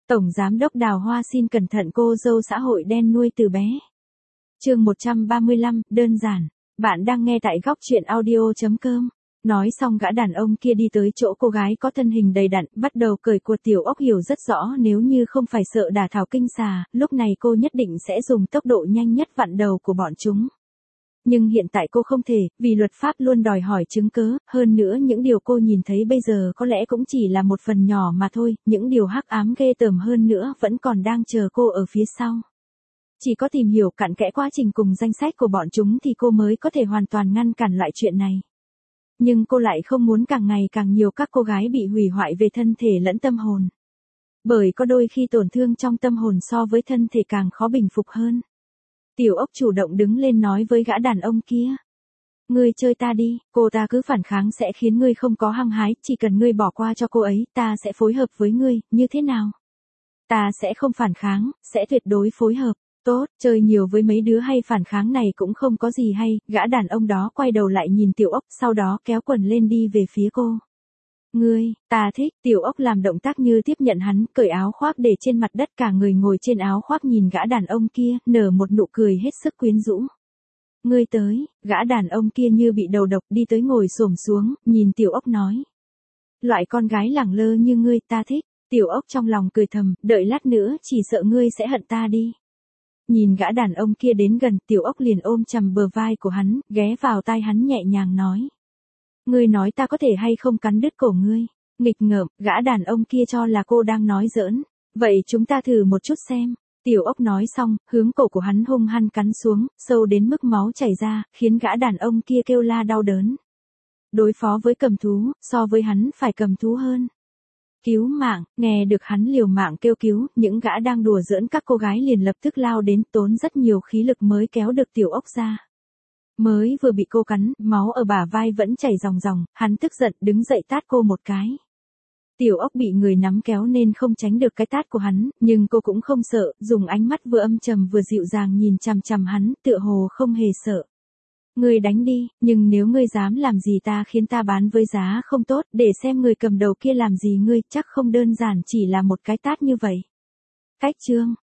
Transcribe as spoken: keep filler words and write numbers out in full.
Tổng Giám đốc Đào Hoa xin cẩn thận cô dâu xã hội đen nuôi từ bé. Chương một trăm ba mươi lăm, đơn giản. Bạn đang nghe tại góc truyện audio chấm com. Nói xong gã đàn ông kia đi tới chỗ cô gái có thân hình đầy đặn, bắt đầu cởi của Tiểu Ốc hiểu rất rõ nếu như không phải sợ đả thảo kinh xà, lúc này cô nhất định sẽ dùng tốc độ nhanh nhất vặn đầu của bọn chúng. Nhưng hiện tại cô không thể, vì luật pháp luôn đòi hỏi chứng cớ, hơn nữa những điều cô nhìn thấy bây giờ có lẽ cũng chỉ là một phần nhỏ mà thôi, những điều hắc ám ghê tởm hơn nữa vẫn còn đang chờ cô ở phía sau. Chỉ có tìm hiểu cặn kẽ quá trình cùng danh sách của bọn chúng thì cô mới có thể hoàn toàn ngăn cản lại chuyện này. Nhưng cô lại không muốn càng ngày càng nhiều các cô gái bị hủy hoại về thân thể lẫn tâm hồn. Bởi có đôi khi tổn thương trong tâm hồn so với thân thể càng khó bình phục hơn. Tiểu Ốc chủ động đứng lên nói với gã đàn ông kia. Ngươi chơi ta đi, cô ta cứ phản kháng sẽ khiến ngươi không có hăng hái, chỉ cần ngươi bỏ qua cho cô ấy, ta sẽ phối hợp với ngươi, như thế nào? Ta sẽ không phản kháng, sẽ tuyệt đối phối hợp. Tốt, chơi nhiều với mấy đứa hay phản kháng này cũng không có gì hay, gã đàn ông đó quay đầu lại nhìn Tiểu Ốc, sau đó kéo quần lên đi về phía cô. Ngươi, ta thích, Tiểu Ốc làm động tác như tiếp nhận hắn, cởi áo khoác để trên mặt đất, cả người ngồi trên áo khoác nhìn gã đàn ông kia, nở một nụ cười hết sức quyến rũ. Ngươi tới, gã đàn ông kia như bị đầu độc đi tới ngồi xổm xuống, nhìn Tiểu Ốc nói. Loại con gái lẳng lơ như ngươi ta thích, Tiểu Ốc trong lòng cười thầm, đợi lát nữa chỉ sợ ngươi sẽ hận ta đi. Nhìn gã đàn ông kia đến gần, Tiểu Ốc liền ôm chầm bờ vai của hắn, ghé vào tai hắn nhẹ nhàng nói. Ngươi nói ta có thể hay không cắn đứt cổ ngươi. Nghịch ngợm, gã đàn ông kia cho là cô đang nói giỡn. Vậy chúng ta thử một chút xem. Tiểu Ốc nói xong, hướng cổ của hắn hung hăng cắn xuống, sâu đến mức máu chảy ra, khiến gã đàn ông kia kêu la đau đớn. Đối phó với cầm thú, so với hắn phải cầm thú hơn. Cứu mạng, nghe được hắn liều mạng kêu cứu, những gã đang đùa giỡn các cô gái liền lập tức lao đến, tốn rất nhiều khí lực mới kéo được Tiểu Ốc ra. Mới vừa bị cô cắn, máu ở bả vai vẫn chảy ròng ròng, hắn tức giận đứng dậy tát cô một cái. Tiểu Ốc bị người nắm kéo nên không tránh được cái tát của hắn, nhưng cô cũng không sợ, dùng ánh mắt vừa âm trầm vừa dịu dàng nhìn chằm chằm hắn, tựa hồ không hề sợ. Ngươi đánh đi, nhưng nếu ngươi dám làm gì ta khiến ta bán với giá không tốt, để xem người cầm đầu kia làm gì ngươi, chắc không đơn giản chỉ là một cái tát như vậy. Cách chương,